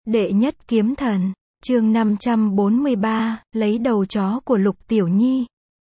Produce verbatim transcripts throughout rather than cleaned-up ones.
Đệ nhất kiếm thần, chương năm trăm bốn mươi ba, lấy đầu chó của Lục Tiểu Nhi.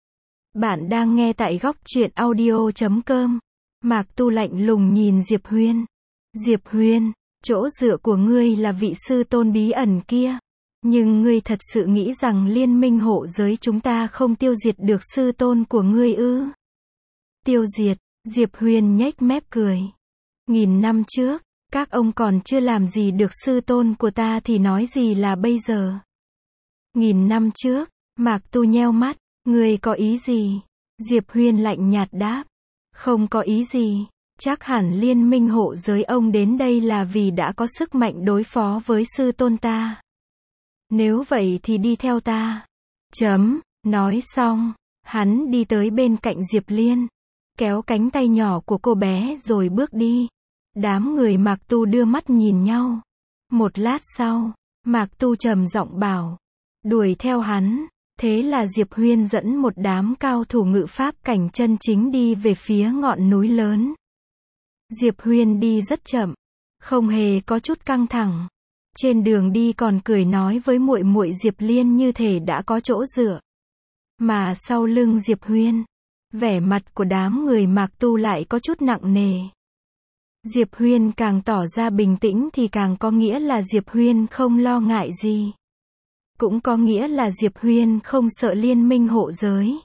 Bạn đang nghe tại góc truyện audio chấm com. Mạc Tu lạnh lùng nhìn Diệp Huyên. Diệp Huyên, chỗ dựa của ngươi là vị sư tôn bí ẩn kia. Nhưng ngươi thật sự nghĩ rằng liên minh hộ giới chúng ta không tiêu diệt được sư tôn của ngươi ư? Tiêu diệt, Diệp Huyên nhếch mép cười. Nghìn năm trước, các ông còn chưa làm gì được sư tôn của ta thì nói gì là bây giờ. Nghìn năm trước, Mạc Tu nheo mắt, ngươi có ý gì? Diệp Huyên lạnh nhạt đáp, không có ý gì, chắc hẳn liên minh hộ giới ông đến đây là vì đã có sức mạnh đối phó với sư tôn ta. Nếu vậy thì đi theo ta. Chấm, nói xong, hắn đi tới bên cạnh Diệp Liên, kéo cánh tay nhỏ của cô bé rồi bước đi. Đám người Mạc Tu đưa mắt nhìn nhau. Một lát sau, Mạc Tu trầm giọng bảo, đuổi theo hắn. Thế là Diệp Huyên dẫn một đám cao thủ ngự pháp cảnh chân chính đi về phía ngọn núi lớn. Diệp Huyên đi rất chậm, không hề có chút căng thẳng. Trên đường đi còn cười nói với muội muội Diệp Liên như thể đã có chỗ dựa. Mà sau lưng Diệp Huyên, vẻ mặt của đám người Mạc Tu lại có chút nặng nề. Diệp Huyên càng tỏ ra bình tĩnh thì càng có nghĩa là Diệp Huyên không lo ngại gì. Cũng có nghĩa là Diệp Huyên không sợ liên minh hộ giới.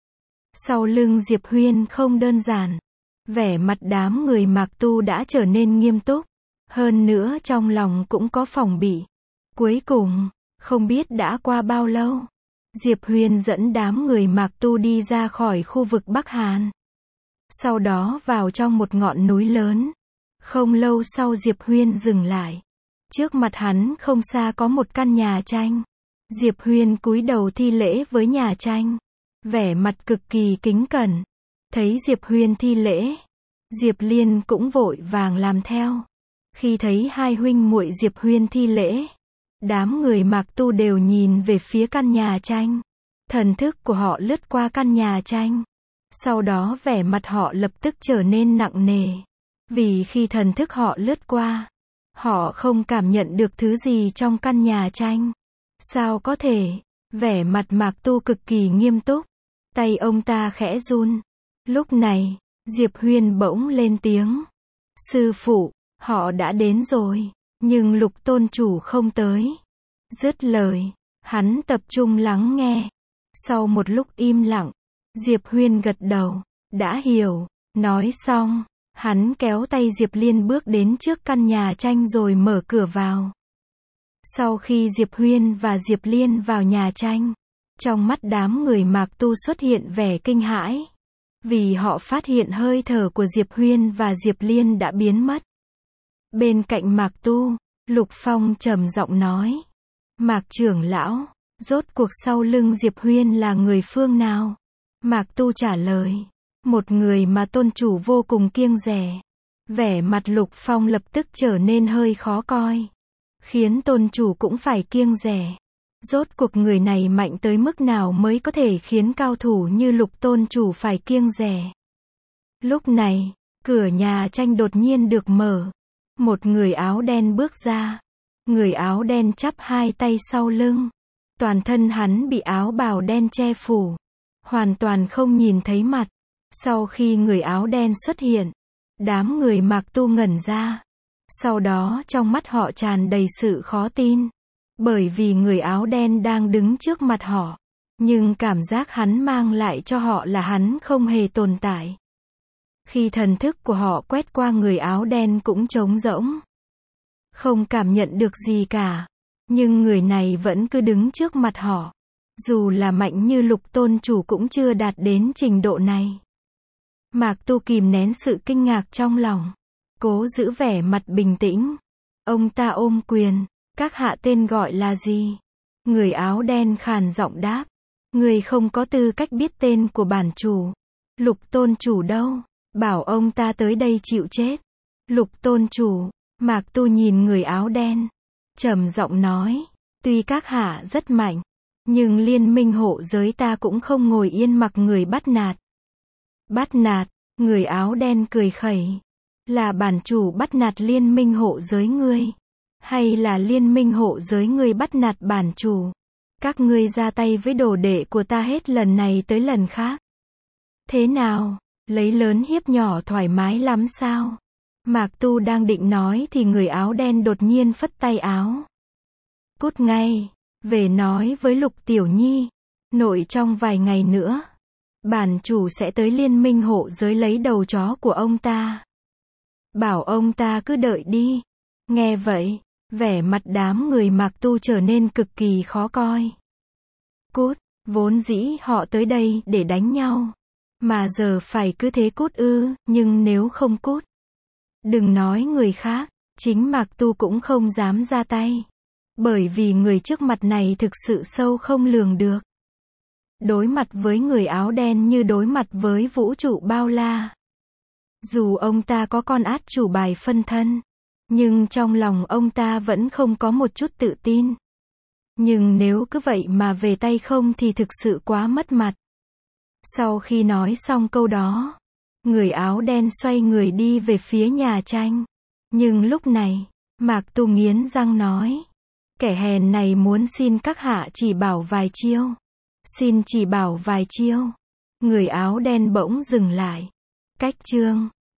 Sau lưng Diệp Huyên không đơn giản. Vẻ mặt đám người Mạc Tu đã trở nên nghiêm túc. Hơn nữa trong lòng cũng có phòng bị. Cuối cùng, không biết đã qua bao lâu, Diệp Huyên dẫn đám người Mạc Tu đi ra khỏi khu vực Bắc Hàn. Sau đó vào trong một ngọn núi lớn. Không lâu sau Diệp Huyên dừng lại. Trước mặt hắn không xa có một căn nhà tranh. Diệp Huyên cúi đầu thi lễ với nhà tranh. Vẻ mặt cực kỳ kính cẩn. Thấy Diệp Huyên thi lễ, Diệp Liên cũng vội vàng làm theo. Khi thấy hai huynh muội Diệp Huyên thi lễ, đám người Mạc Tu đều nhìn về phía căn nhà tranh. Thần thức của họ lướt qua căn nhà tranh. Sau đó vẻ mặt họ lập tức trở nên nặng nề. Vì khi thần thức họ lướt qua, họ không cảm nhận được thứ gì trong căn nhà tranh. Sao có thể? Vẻ mặt Mạc Tu cực kỳ nghiêm túc. Tay ông ta khẽ run. Lúc này, Diệp Huyên bỗng lên tiếng. Sư phụ, họ đã đến rồi, nhưng Lục tôn chủ không tới. Dứt lời, hắn tập trung lắng nghe. Sau một lúc im lặng, Diệp Huyên gật đầu, đã hiểu. Nói xong, hắn kéo tay Diệp Liên bước đến trước căn nhà tranh rồi mở cửa vào. Sau khi Diệp Huyên và Diệp Liên vào nhà tranh, trong mắt đám người Mạc Tu xuất hiện vẻ kinh hãi. Vì họ phát hiện hơi thở của Diệp Huyên và Diệp Liên đã biến mất. Bên cạnh Mạc Tu, Lục Phong trầm giọng nói. Mạc trưởng lão, rốt cuộc sau lưng Diệp Huyên là người phương nào? Mạc Tu trả lời. Một người mà tôn chủ vô cùng kiêng dè. Vẻ mặt Lục Phong lập tức trở nên hơi khó coi. Khiến tôn chủ cũng phải kiêng dè. Rốt cuộc người này mạnh tới mức nào mới có thể khiến cao thủ như Lục tôn chủ phải kiêng dè. Lúc này, cửa nhà tranh đột nhiên được mở. Một người áo đen bước ra. Người áo đen chắp hai tay sau lưng. Toàn thân hắn bị áo bào đen che phủ. Hoàn toàn không nhìn thấy mặt. Sau khi người áo đen xuất hiện, đám người Mạc Tu ngẩn ra. Sau đó trong mắt họ tràn đầy sự khó tin. Bởi vì người áo đen đang đứng trước mặt họ. Nhưng cảm giác hắn mang lại cho họ là hắn không hề tồn tại. Khi thần thức của họ quét qua người áo đen cũng trống rỗng. Không cảm nhận được gì cả. Nhưng người này vẫn cứ đứng trước mặt họ. Dù là mạnh như Lục tôn chủ cũng chưa đạt đến trình độ này. Mạc Tu kìm nén sự kinh ngạc trong lòng. Cố giữ vẻ mặt bình tĩnh. Ông ta ôm quyền. Các hạ tên gọi là gì? Người áo đen khàn giọng đáp. Người không có tư cách biết tên của bản chủ. Lục tôn chủ đâu? Bảo ông ta tới đây chịu chết. Lục tôn chủ. Mạc Tu nhìn người áo đen. Trầm giọng nói. Tuy các hạ rất mạnh. Nhưng liên minh hộ giới ta cũng không ngồi yên mặc người bắt nạt. Bắt nạt? Người áo đen cười khẩy. Là bản chủ bắt nạt liên minh hộ giới ngươi. Hay là liên minh hộ giới ngươi bắt nạt bản chủ? Các ngươi ra tay với đồ đệ của ta hết lần này tới lần khác. Thế nào? Lấy lớn hiếp nhỏ thoải mái lắm sao? Mạc Tu đang định nói thì người áo đen đột nhiên phất tay áo. Cút ngay, về nói với Lục Tiểu Nhi. Nội trong vài ngày nữa, bản chủ sẽ tới liên minh hộ giới lấy đầu chó của ông ta. Bảo ông ta cứ đợi đi. Nghe vậy, vẻ mặt đám người Mạc Tu trở nên cực kỳ khó coi. Cút, vốn dĩ họ tới đây để đánh nhau. Mà giờ phải cứ thế cút ư, nhưng nếu không cút. Đừng nói người khác, chính Mạc Tu cũng không dám ra tay. Bởi vì người trước mặt này thực sự sâu không lường được. Đối mặt với người áo đen như đối mặt với vũ trụ bao la. Dù ông ta có con át chủ bài phân thân, nhưng trong lòng ông ta vẫn không có một chút tự tin. Nhưng nếu cứ vậy mà về tay không thì thực sự quá mất mặt. Sau khi nói xong câu đó, người áo đen xoay người đi về phía nhà tranh. Nhưng lúc này, Mạc Tu nghiến răng nói. Kẻ hèn này muốn xin các hạ chỉ bảo vài chiêu. Xin chỉ bảo vài chiêu. Người áo đen bỗng dừng lại. Cách chương